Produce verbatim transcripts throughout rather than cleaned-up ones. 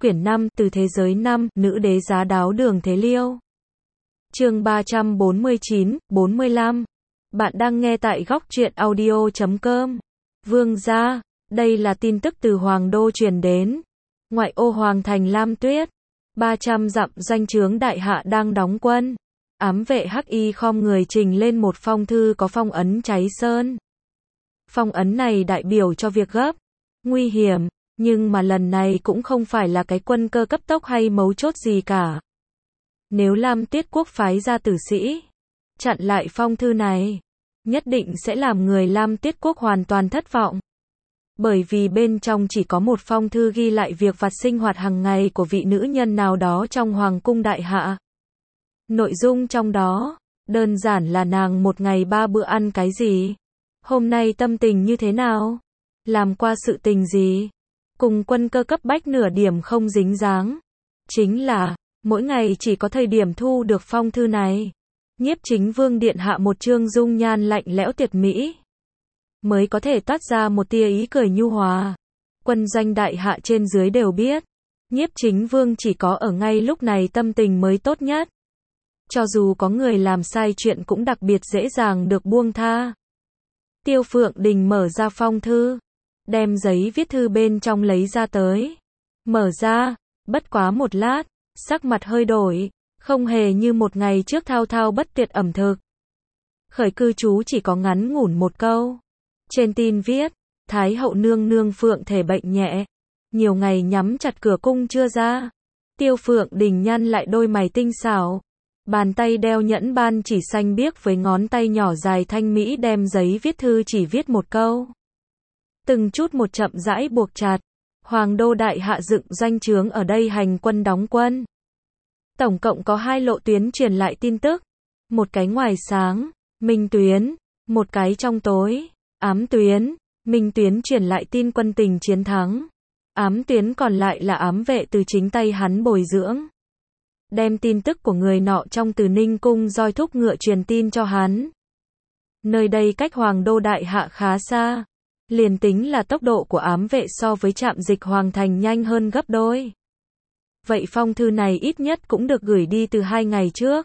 quyển năm, từ thế giới năm, nữ đế giá đáo Đường Thế Liêu. Chương ba trăm bốn mươi chín, bốn mươi lăm. Bạn đang nghe tại góc truyện audio chấm com. Vương gia, đây là tin tức từ Hoàng đô truyền đến. Ngoại ô Hoàng thành Lam Tuyết, ba trăm dặm doanh trướng đại hạ đang đóng quân. Ám vệ Hắc Y khom người trình lên một phong thư có phong ấn cháy sơn. Phong ấn này đại biểu cho việc gấp, nguy hiểm, nhưng mà lần này cũng không phải là cái quân cơ cấp tốc hay mấu chốt gì cả. Nếu Lam Tuyết quốc phái ra tử sĩ chặn lại phong thư này, nhất định sẽ làm người Lam Tuyết quốc hoàn toàn thất vọng. Bởi vì bên trong chỉ có một phong thư ghi lại việc vặt sinh hoạt hàng ngày của vị nữ nhân nào đó trong hoàng cung đại hạ. Nội dung trong đó, đơn giản là nàng một ngày ba bữa ăn cái gì, hôm nay tâm tình như thế nào, làm qua sự tình gì, cùng quân cơ cấp bách nửa điểm không dính dáng. Chính là, mỗi ngày chỉ có thời điểm thu được phong thư này, Nhiếp Chính Vương điện hạ một trương dung nhan lạnh lẽo tuyệt mỹ, mới có thể toát ra một tia ý cười nhu hòa. Quân doanh đại hạ trên dưới đều biết, Nhiếp Chính Vương chỉ có ở ngay lúc này tâm tình mới tốt nhất. Cho dù có người làm sai chuyện cũng đặc biệt dễ dàng được buông tha. Tiêu Phượng Đình mở ra phong thư, đem giấy viết thư bên trong lấy ra tới. Mở ra, bất quá một lát, sắc mặt hơi đổi, không hề như một ngày trước thao thao bất tuyệt ẩm thực. Khởi cư chú chỉ có ngắn ngủn một câu. Trên tin viết, Thái hậu nương nương Phượng thể bệnh nhẹ, nhiều ngày nhắm chặt cửa cung chưa ra. Tiêu Phượng Đình nhăn lại đôi mày tinh xảo, bàn tay đeo nhẫn ban chỉ xanh biếc với ngón tay nhỏ dài thanh mỹ đem giấy viết thư chỉ viết một câu. Từng chút một chậm rãi buộc chặt. Hoàng đô đại hạ dựng doanh trướng ở đây hành quân đóng quân. Tổng cộng có hai lộ tuyến truyền lại tin tức. Một cái ngoài sáng, minh tuyến, một cái trong tối, ám tuyến. Minh tuyến truyền lại tin quân tình chiến thắng. Ám tuyến còn lại là ám vệ từ chính tay hắn bồi dưỡng. Đem tin tức của người nọ trong Từ Ninh cung roi thúc ngựa truyền tin cho hắn. Nơi đây cách Hoàng đô đại hạ khá xa. Liền tính là tốc độ của ám vệ so với trạm dịch Hoàng thành nhanh hơn gấp đôi. Vậy phong thư này ít nhất cũng được gửi đi từ hai ngày trước.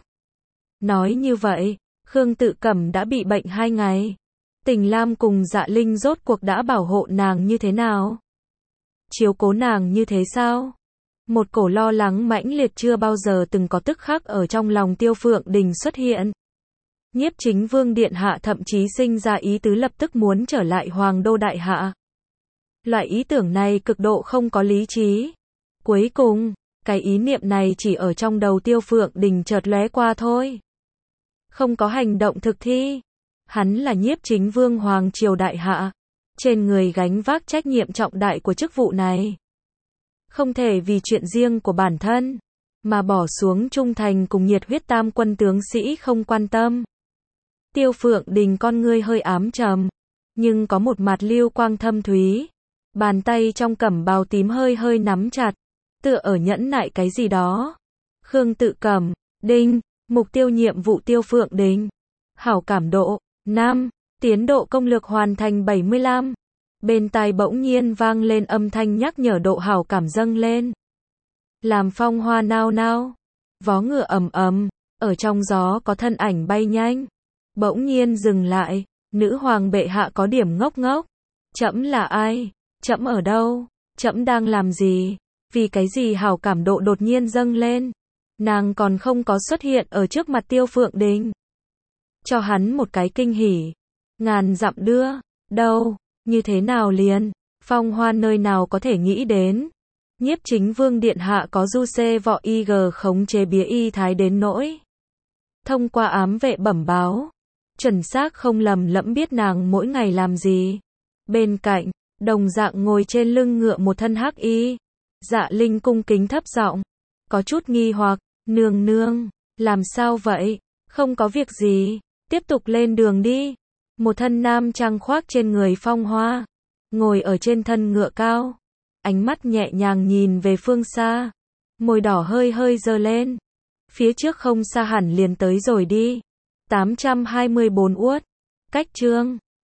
Nói như vậy, Khương Tự Cẩm đã bị bệnh hai ngày. Tình Lam cùng Dạ Linh rốt cuộc đã bảo hộ nàng như thế nào? Chiếu cố nàng như thế sao? Một cổ lo lắng mãnh liệt chưa bao giờ từng có tức khắc ở trong lòng Tiêu Phượng Đình xuất hiện. Nhiếp Chính Vương điện hạ thậm chí sinh ra ý tứ lập tức muốn trở lại Hoàng đô đại hạ. Loại ý tưởng này cực độ không có lý trí. Cuối cùng, cái ý niệm này chỉ ở trong đầu Tiêu Phượng Đình chợt lóe qua thôi. Không có hành động thực thi. Hắn là Nhiếp Chính Vương Hoàng triều đại hạ, trên người gánh vác trách nhiệm trọng đại của chức vụ này. Không thể vì chuyện riêng của bản thân, mà bỏ xuống trung thành cùng nhiệt huyết tam quân tướng sĩ không quan tâm. Tiêu Phượng Đình con ngươi hơi ám trầm, nhưng có một mặt lưu quang thâm thúy. Bàn tay trong cẩm bào tím hơi hơi nắm chặt, tựa ở nhẫn nại cái gì đó. Khương Tự Cẩm, Đinh, mục tiêu nhiệm vụ Tiêu Phượng Đình. Hảo cảm độ, năm, tiến độ công lược hoàn thành bảy mươi lăm. Bên tai bỗng nhiên vang lên âm thanh nhắc nhở độ hảo cảm dâng lên. Làm phong hoa nao nao, vó ngựa ầm ầm, ở trong gió có thân ảnh bay nhanh. Bỗng nhiên dừng lại, nữ hoàng bệ hạ có điểm ngốc ngốc. Trẫm là ai? Trẫm ở đâu? Trẫm đang làm gì? Vì cái gì hảo cảm độ đột nhiên dâng lên? Nàng còn không có xuất hiện ở trước mặt Tiêu Phượng Đình. Cho hắn một cái kinh hỉ. Ngàn dặm đưa, đâu, như thế nào liền? Phong hoa nơi nào có thể nghĩ đến? Nhiếp Chính Vương điện hạ có du xê võ y g khống chế bía y thái đến nỗi. Thông qua ám vệ bẩm báo, chuẩn xác không lầm lẫm biết nàng mỗi ngày làm gì. Bên cạnh, đồng dạng ngồi trên lưng ngựa một thân hắc y. Dạ Linh cung kính thấp giọng, có chút nghi hoặc, nương nương, làm sao vậy? Không có việc gì, tiếp tục lên đường đi. Một thân nam trang khoác trên người phong hoa, ngồi ở trên thân ngựa cao, ánh mắt nhẹ nhàng nhìn về phương xa, môi đỏ hơi hơi giơ lên. Phía trước không xa hẳn liền tới rồi đi. tám trăm hai mươi bốn uất, cách chương